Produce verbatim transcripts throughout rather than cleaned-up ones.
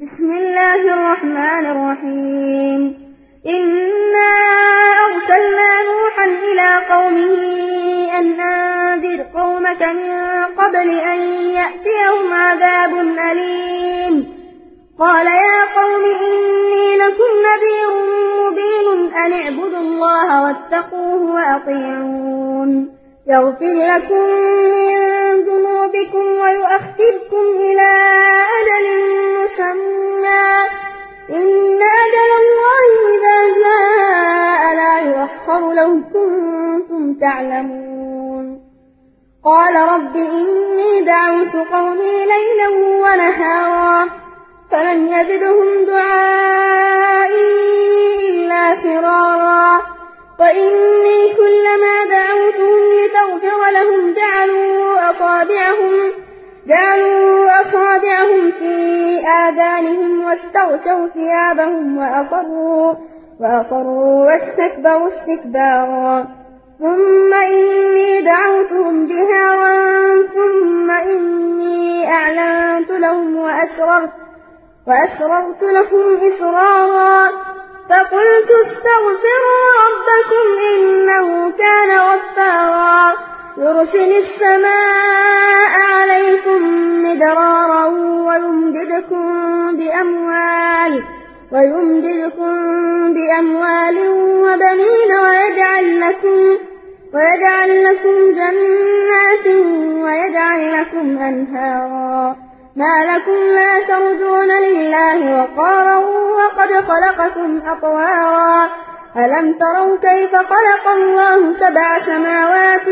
بسم الله الرحمن الرحيم إنا أرسلنا نوحا إلى قومه أن أنذر قومك من قبل أن يأتيهم عذاب أليم قال يا قوم إني لكم نذير مبين أن اعبدوا الله واتقوه وأطيعون يغفر لكم من ذنوبكم ويؤخركم إلى أجل مسمى إن أجل الله إذا جاء لا يؤخر لو كنتم تعلمون قال رب إني دعوت قومي ليلا ونهارا فلم يزدهم دعائي إلا فرارا وإني كلما دعوتهم لتغفر لهم جعلوا أصابعهم جعلوا أصابعهم في آذانهم واستغشوا ثيابهم وأصروا وأصروا واستكبروا استكبارا ثم إني دعوتهم جهارا ثم إني أعلنت لهم وأسررت وأسررت لهم إسرارا فقلت استغفروا ربكم إنه كان غفارا يرسل السماء عليكم مدرارا ويمددكم بأموال ويمددكم بأموال وبنين ويجعل لكم ويجعل لكم جنات ويجعل لكم أنهارا ما لكم لا ترجون لله وقارا وقد خلقكم أطوارا ألم تروا كيف خلق الله سبع سماوات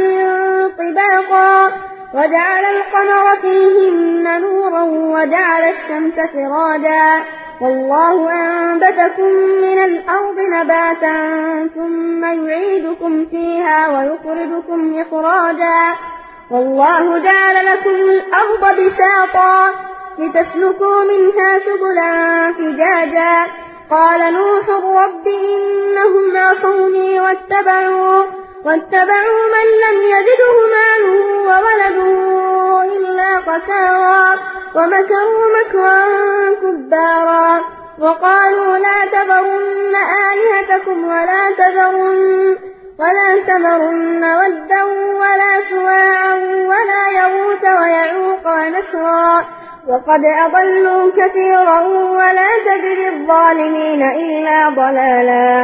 طباقا وجعل القمر فيهن نورا وجعل الشمس سراجا والله أنبتكم من الأرض نباتا ثم يعيدكم فيها ويخرجكم إخراجا والله جعل لكم الأرض بساطا لتسلكوا منها سبلا فجاجا قال نوح رب إنهم عصوني واتبعوا واتبعوا من لم يزده ماله وولده إلا خسارا ومكروا مكرا كبارا وقالوا لا تذرن آلهتكم ولا تذرن ولا تذرن ودا ولا سواعا ولا يغوث ويعوق ونسرا وقد أضلوا كثيرا ولا تزد الظالمين إلا ضلالا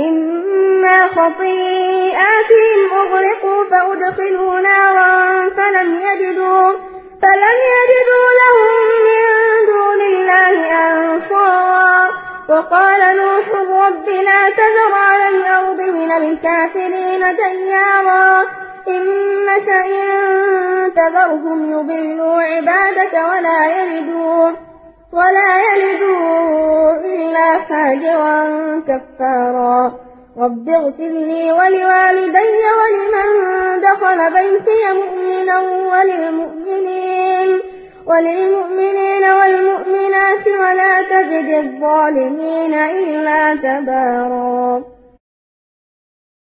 مما خطيئاتهم أغرقوا فأدخلوا نارا فلم يجدوا فلم يجدوا لهم من دون الله أنصارا وقال نوح رب لا تذر على الأرض من الكافرين ديارا إنك إن تذرهم يضلوا عبادك ولا يلدوا ولا يلدوا إلا فاجرا كفارا رب اغفر لي ولوالدي ولمن دخل بيتي مؤمنا وللمؤمنين وللمؤمنين والمؤمنات ولا تزد الظالمين إلا تبارا.